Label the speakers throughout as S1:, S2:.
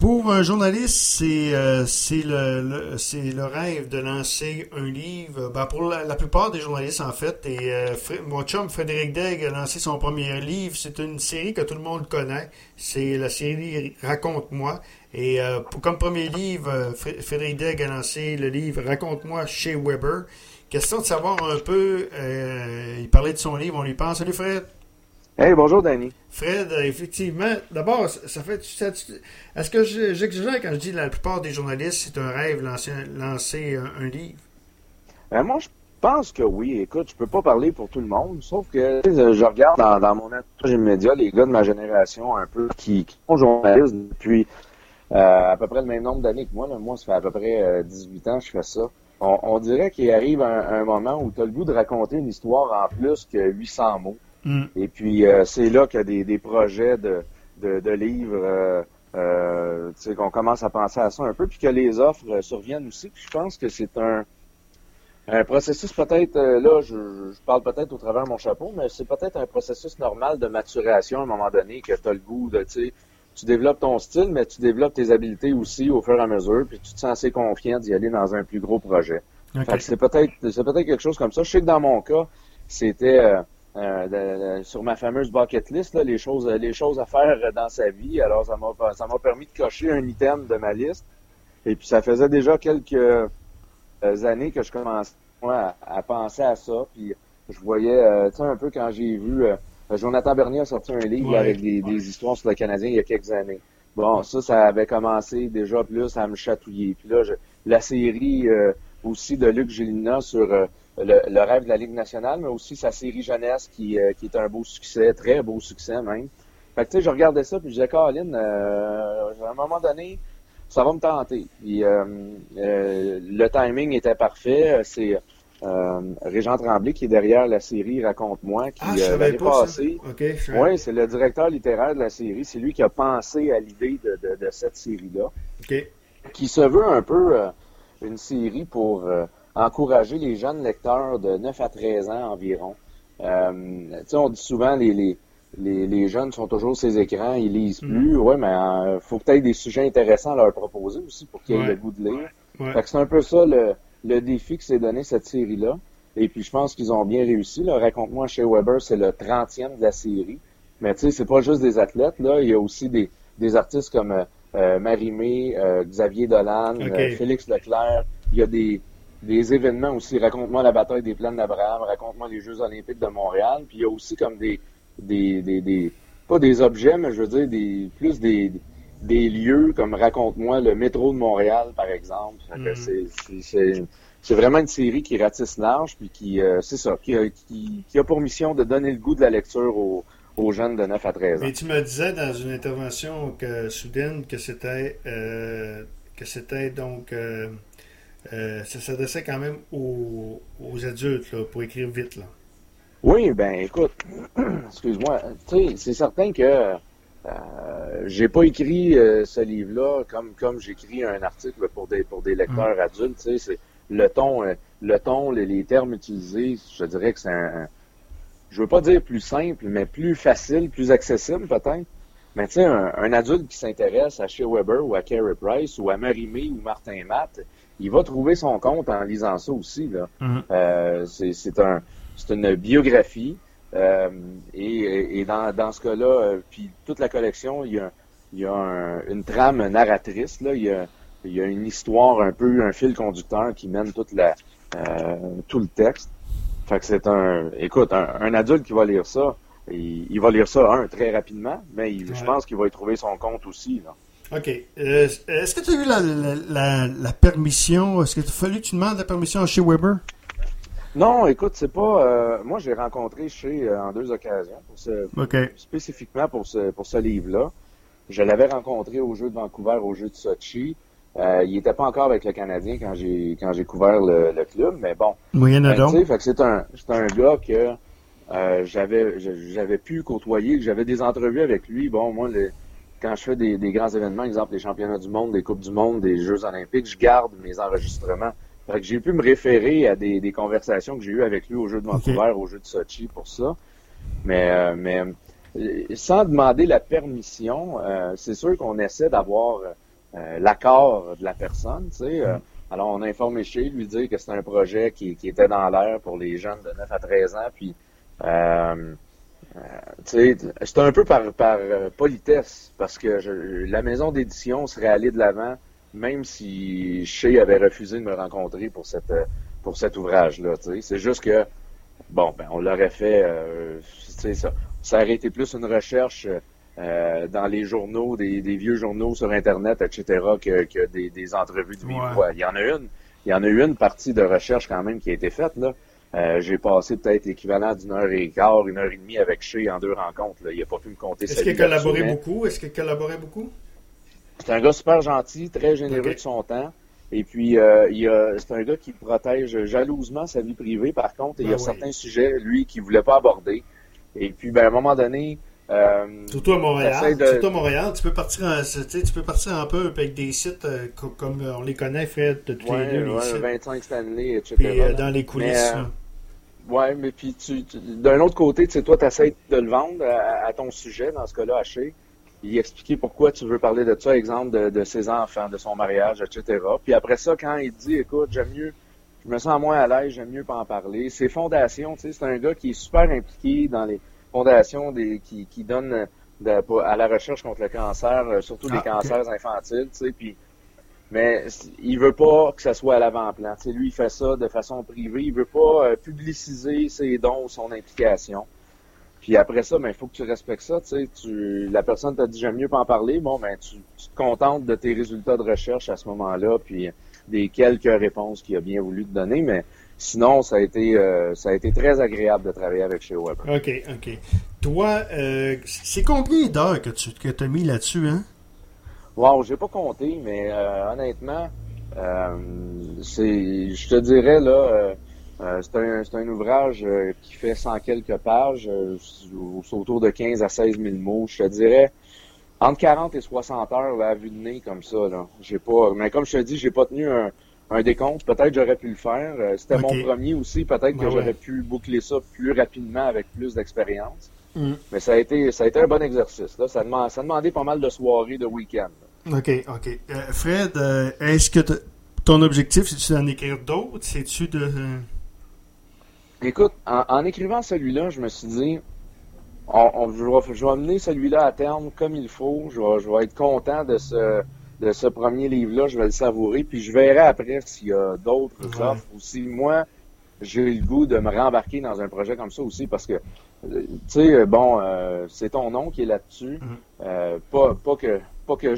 S1: Pour un journaliste, c'est le rêve de lancer un livre. Ben, pour la plupart des journalistes, en fait. Et mon chum Frédéric Daigle a lancé son premier livre. C'est une série que tout le monde connaît. C'est la série Raconte-moi. Et comme premier livre, Frédéric Daigle a lancé le livre Raconte-moi chez Weber. Question de savoir un peu, il parlait de son livre, on lui pense. Salut Fred.
S2: Hey, bonjour Danny.
S1: Fred, effectivement, d'abord, est-ce que j'exagère quand je dis la plupart des journalistes, c'est un rêve lancer un livre?
S2: Moi, je pense que oui. Écoute, je peux pas parler pour tout le monde, sauf que je regarde dans mon entourage immédiat les gars de ma génération un peu qui sont journalistes depuis à peu près le même nombre d'années que moi. Là. Moi, ça fait à peu près 18 ans que je fais ça. On dirait qu'il arrive un moment où tu as le goût de raconter une histoire en plus que 800 mots. Mm. Et puis, c'est là qu'il y a des projets de livres, qu'on commence à penser à ça un peu, puis que les offres surviennent aussi. Puis je pense que c'est un processus peut-être, là, je parle peut-être au travers de mon chapeau, mais c'est peut-être un processus normal de maturation à un moment donné, que tu as le goût de, tu développes ton style, mais tu développes tes habiletés aussi au fur et à mesure, puis tu te sens assez confiant d'y aller dans un plus gros projet. Okay. Fait que c'est peut-être quelque chose comme ça. Je sais que dans mon cas, c'était sur ma fameuse bucket list, là, les choses à faire dans sa vie. Alors, ça m'a permis de cocher un item de ma liste. Et puis, ça faisait déjà quelques années que je commençais moi, à penser à ça. Puis, je voyais, tu sais, un peu quand j'ai vu Jonathan Bernier a sorti un livre avec des histoires sur le Canadien il y a quelques années. Bon, ça avait commencé déjà plus à me chatouiller. Puis là, la série aussi de Luc Gélina sur le rêve de la Ligue nationale, mais aussi sa série jeunesse qui est un beau succès, très beau succès même. Fait que tu sais, je regardais ça puis je disais, Caroline, à un moment donné, ça va me tenter. Puis le timing était parfait. C'est Régent Tremblay qui est derrière la série Raconte-moi, qui l'année passée.
S1: Okay,
S2: oui, c'est le directeur littéraire de la série. C'est lui qui a pensé à l'idée de cette série-là.
S1: Okay.
S2: Qui se veut un peu une série pour encourager les jeunes lecteurs de 9 à 13 ans environ. Tu sais, on dit souvent les jeunes sont toujours ces écrans, ils lisent plus. Ouais, mais faut peut-être des sujets intéressants à leur proposer aussi pour qu'ils aient le goût de lire. Fait que c'est un peu ça le défi que s'est donné cette série-là. Et puis je pense qu'ils ont bien réussi. Là. Raconte-moi chez Weber, c'est le 30e de la série. Mais tu sais, c'est pas juste des athlètes, là. Il y a aussi des artistes comme Marie-Mé, Xavier Dolan, Félix Leclerc. Il y a des événements aussi. Raconte-moi la bataille des plaines d'Abraham, raconte-moi les Jeux olympiques de Montréal. Puis il y a aussi comme des pas des objets, mais je veux dire des lieux comme raconte-moi le métro de Montréal, par exemple. C'est vraiment une série qui ratisse large, puis qui a pour mission de donner le goût de la lecture aux jeunes de 9 à 13 ans.
S1: Mais tu me disais dans une intervention soudaine que c'était donc ça s'adressait quand même aux adultes là, pour écrire vite là.
S2: Oui, ben écoute, excuse-moi, tu sais, c'est certain que j'ai pas écrit ce livre-là comme j'écris un article pour des lecteurs adultes, tu sais, c'est le ton, les termes utilisés, je dirais que c'est je veux pas dire plus simple, mais plus facile, plus accessible peut-être. Mais tu sais, un adulte qui s'intéresse à Shea Weber ou à Carey Price ou à Marie-Mé ou Martin Matt, il va trouver son compte en lisant ça aussi, là. C'est une biographie et dans ce cas-là, puis toute la collection, il y a une trame narratrice, là, il y a une histoire un peu, un fil conducteur qui mène tout le texte. Fait que c'est un adulte qui va lire ça, il va lire ça, très rapidement, mais je pense qu'il va y trouver son compte aussi, là.
S1: OK. Est-ce que tu as eu la permission? Est-ce que tu fallu que tu demandes la permission chez Weber?
S2: Non, écoute, c'est pas. Moi, j'ai rencontré chez en 2 occasions spécifiquement pour ce livre-là. Je l'avais rencontré au Jeu de Vancouver, au Jeu de Sochi. Il était pas encore avec le Canadien quand j'ai couvert le club, mais bon. Fait que c'est un gars que j'avais pu côtoyer, que j'avais des entrevues avec lui. Bon, moi, quand je fais des grands événements, exemple les championnats du monde, des coupes du monde, des Jeux olympiques, je garde mes enregistrements. Fait que j'ai pu me référer à des conversations que j'ai eues avec lui au Jeu de Vancouver, au Jeu de Sochi pour ça. Mais sans demander la permission, c'est sûr qu'on essaie d'avoir l'accord de la personne, tu sais. Alors, on a informé chez lui dire que c'était un projet qui était dans l'air pour les jeunes de 9 à 13 ans, puis tu sais, c'est un peu par politesse, parce que la maison d'édition serait allée de l'avant, même si Shea avait refusé de me rencontrer pour cet ouvrage-là. Tu sais. C'est juste que, bon, ben, on l'aurait fait, tu sais, ça aurait été plus une recherche dans les journaux, des vieux journaux sur Internet, etc., que des entrevues de vive voix. Il y en a eu une partie de recherche quand même qui a été faite, là. J'ai passé peut-être l'équivalent d'une heure et quart, une heure et demie avec Shea en 2 rencontres. Là. Il n'a pas pu me compter
S1: Est-ce qu'il collaborait beaucoup? Est-ce qu'il collaborait beaucoup?
S2: C'est un gars super gentil, très généreux de son temps. Et puis, c'est un gars qui protège jalousement sa vie privée. Par contre, il y a certains sujets, lui, qu'il ne voulait pas aborder. Et puis, ben, à un moment donné...
S1: surtout à Montréal, tu peux partir un peu avec des sites comme on les connaît, Fred, de tous les deux. Les sites.
S2: 25 Stanley, etc.
S1: Puis dans les coulisses.
S2: Ouais, mais puis d'un autre côté, tu sais, toi, tu essaies de le vendre à ton sujet, dans ce cas-là, à Shea. Il expliquer pourquoi tu veux parler de ça, exemple de ses enfants, de son mariage, etc. Puis après ça, quand il dit, écoute, je me sens moins à l'aise, j'aime mieux pas en parler. Ses fondations, tu sais, c'est un gars qui est super impliqué dans les fondations qui donnent à la recherche contre le cancer, surtout les cancers infantiles, tu sais, puis mais il veut pas que ça soit à l'avant-plan. Tu sais, lui, il fait ça de façon privée. Il veut pas publiciser ses dons ou son implication. Puis après ça, ben, il faut que tu respectes ça. Tu sais, la personne t'a dit j'aime mieux pas en parler. Bon, ben, tu te contentes de tes résultats de recherche à ce moment-là, puis des quelques réponses qu'il a bien voulu te donner. Mais sinon, ça a été très agréable de travailler avec Shea Weber.
S1: OK. Toi, c'est combien d'heures que tu as mis là-dessus, hein?
S2: Wow, j'ai pas compté, mais honnêtement, je te dirais là, c'est un ouvrage qui fait 100 quelques pages, autour de 15 à 16 000 mots. Je te dirais entre 40 et 60 heures là, à vue de nez comme ça. Là, mais comme je te dis, j'ai pas tenu un décompte. Peut-être j'aurais pu le faire. C'était mon premier aussi. Peut-être que j'aurais pu boucler ça plus rapidement avec plus d'expérience. Mais ça a été un bon exercice. Là. Ça demandait pas mal de soirées, de week-end.
S1: OK. Fred, est-ce que ton objectif, c'est-tu d'en écrire d'autres? C'est-tu de...
S2: Écoute, en écrivant celui-là, je me suis dit, je vais mener celui-là à terme comme il faut. Je vais être content de ce premier livre-là. Je vais le savourer. Puis je verrai après s'il y a d'autres offres ou si moi, j'ai le goût de me rembarquer dans un projet comme ça aussi parce que, tu sais, bon, c'est ton nom qui est là-dessus. Pas que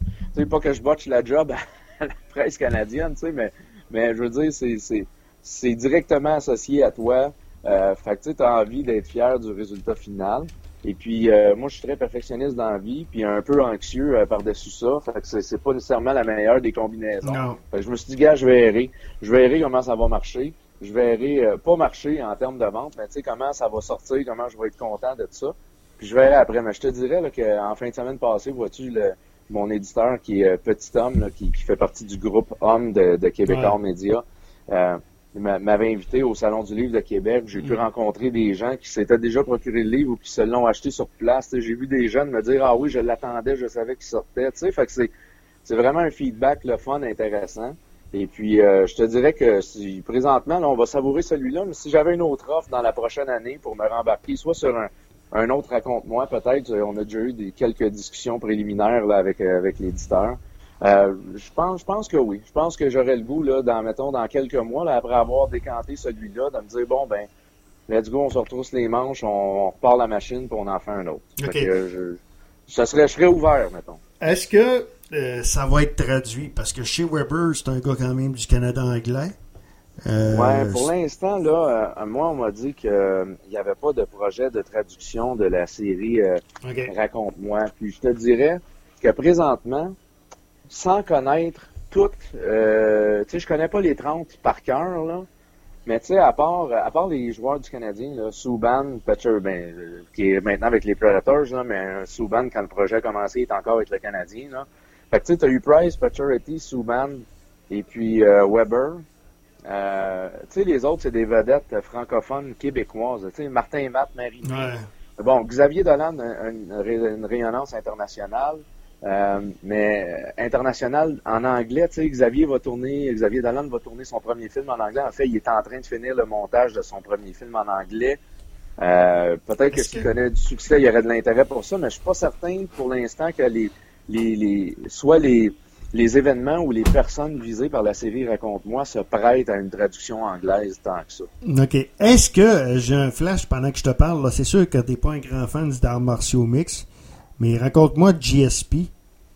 S2: je botche la job à la presse canadienne, tu sais, mais je veux dire, c'est directement associé à toi. Fait que tu as envie d'être fier du résultat final. Et puis, moi, je suis très perfectionniste dans la vie, puis un peu anxieux par-dessus ça. Fait que c'est pas nécessairement la meilleure des combinaisons.
S1: Non.
S2: Fait que je me suis dit, gars, je vais errer comment ça va marcher. Je verrai pas marcher en termes de vente, mais tu sais, comment ça va sortir, comment je vais être content de ça. Puis je verrai après. Mais je te dirais là, qu'en fin de semaine passée, vois-tu, mon éditeur qui est Petit Homme, là, qui fait partie du groupe Homme de Québécois Média, m'avait invité au Salon du Livre de Québec. J'ai pu rencontrer des gens qui s'étaient déjà procuré le livre ou qui se l'ont acheté sur place. T'sais, j'ai vu des jeunes me dire « Ah oui, je l'attendais, je savais qu'il sortait. » Tu sais, fait que c'est vraiment un feedback, le fun, intéressant. Et puis, je te dirais que présentement, là, on va savourer celui-là, mais si j'avais une autre offre dans la prochaine année pour me rembarquer, soit sur un autre raconte-moi, peut-être, on a déjà eu quelques discussions préliminaires là, avec l'éditeur. Je pense que oui. Je pense que j'aurais le goût, là, dans quelques mois, là, après avoir décanté celui-là, de me dire, bon, ben, let's go, on se retrousse les manches, on repart la machine, puis on en fait un autre.
S1: Okay.
S2: Je serais ouvert, mettons.
S1: Est-ce que ça va être traduit? Parce que Shea Weber, c'est un gars quand même du Canada anglais.
S2: Ouais, pour l'instant, là, moi, on m'a dit qu'il n'y avait pas de projet de traduction de la série Raconte-moi. Puis je te dirais que présentement, sans connaître toutes, tu sais, je connais pas les 30 par cœur, là, mais tu sais, à part les joueurs du Canadien, là, Subban, Petcher, qui est maintenant avec les Predators, là, mais Subban, quand le projet a commencé, il est encore avec le Canadien, là. Fait que tu sais, t'as eu Price, Pacioretty, Subban, et puis Weber. Tu sais, les autres, c'est des vedettes francophones québécoises. Tu sais, Martin et Matt, Marie.
S1: Ouais.
S2: Bon, Xavier Dolan a une rayonnance internationale. Mais international, en anglais, tu sais, Xavier Dolan va tourner son premier film en anglais. En fait, il est en train de finir le montage de son premier film en anglais. Peut-être que s'il connaît du succès, il y aurait de l'intérêt pour ça, mais je suis pas certain pour l'instant que soit les événements ou les personnes visées par la série Raconte-moi se prêtent à une traduction anglaise tant que ça.
S1: OK. Est-ce que, j'ai un flash pendant que je te parle, là, c'est sûr que t'es pas un grand fan d'arts martiaux mix, mais raconte-moi GSP.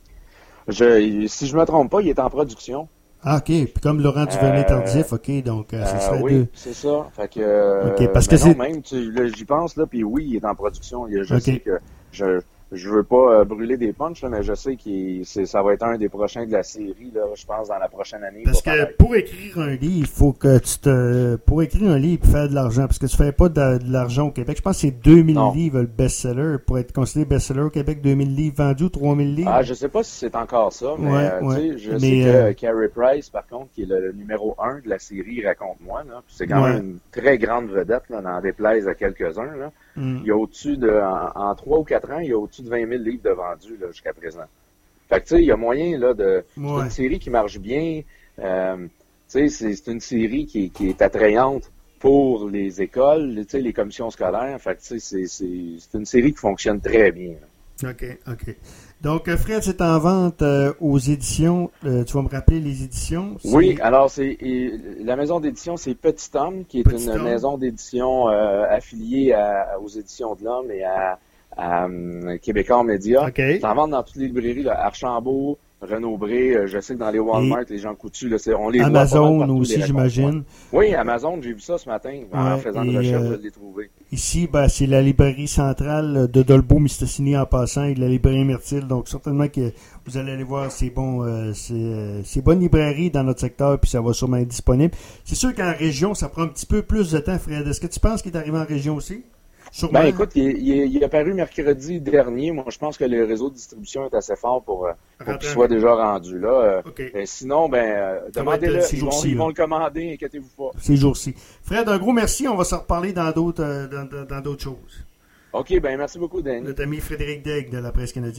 S2: Si je me trompe pas, il est en production.
S1: Ah, OK. Puis comme Laurent Duvernay-Tardif, OK, donc ce serait
S2: oui,
S1: deux.
S2: c'est ça. Fait que,
S1: OK, parce que
S2: non,
S1: c'est...
S2: même, là, j'y pense, là, puis oui, il est en production. Je
S1: OK.
S2: sais que je veux pas brûler des punchs, là, mais je sais ça va être un des prochains de la série, là, je pense, dans la prochaine année.
S1: Parce que pour écrire un livre, il faut que pour écrire un livre, faire de l'argent, parce que tu fais pas de l'argent au Québec. Je pense que c'est 2000 livres le best-seller, pour être considéré best-seller au Québec, 2000 livres vendus ou 3000 livres.
S2: Ah, je sais pas si c'est encore ça, mais je sais que Carey Price, par contre, qui est le numéro 1 de la série Raconte-moi, là, c'est quand même une très grande vedette, là, n'en déplaise à quelques-uns, là. Il y a en 3 ou 4 ans, il y a au-dessus de 20 000 livres de vendus là, jusqu'à présent. Fait que tu sais, il y a moyen là c'est une série qui marche bien. Tu sais, c'est une série qui est attrayante pour les écoles, tu sais, les commissions scolaires. Fait que tu sais, c'est une série qui fonctionne très bien. Là.
S1: OK. Donc, Fred, c'est en vente aux éditions. Tu vas me rappeler les éditions?
S2: Oui, alors la maison d'édition, c'est Petit Homme, qui est une maison d'édition affiliée aux éditions de l'Homme et à Québécois Média.
S1: Okay.
S2: C'est en vente dans toutes les librairies, là, Archambault, Renaud-Bré, je sais que dans les Walmart, les gens coutus, là, on les
S1: Amazon
S2: voit partout,
S1: aussi, j'imagine.
S2: Oui, Amazon, j'ai vu ça ce matin. En faisant des recherches, je l'ai trouvé.
S1: Ici, c'est la librairie centrale de Dolbeau-Mistassini en passant et de la librairie Myrtille. Donc, certainement que vous allez aller voir ces bonnes librairies dans notre secteur, puis ça va sûrement être disponible. C'est sûr qu'en région, ça prend un petit peu plus de temps, Fred. Est-ce que tu penses qu'il est arrivé en région aussi?
S2: Sûrement. Ben écoute, il est apparu mercredi dernier. Moi, je pense que le réseau de distribution est assez fort pour qu'il soit déjà rendu là. Sinon, demandez-le. Ils vont le commander, inquiétez-vous pas.
S1: Ces jours-ci. Fred, un gros merci. On va se reparler dans d'autres choses.
S2: OK, merci beaucoup, Danny.
S1: Notre ami Frédéric Daigle de la Presse canadienne.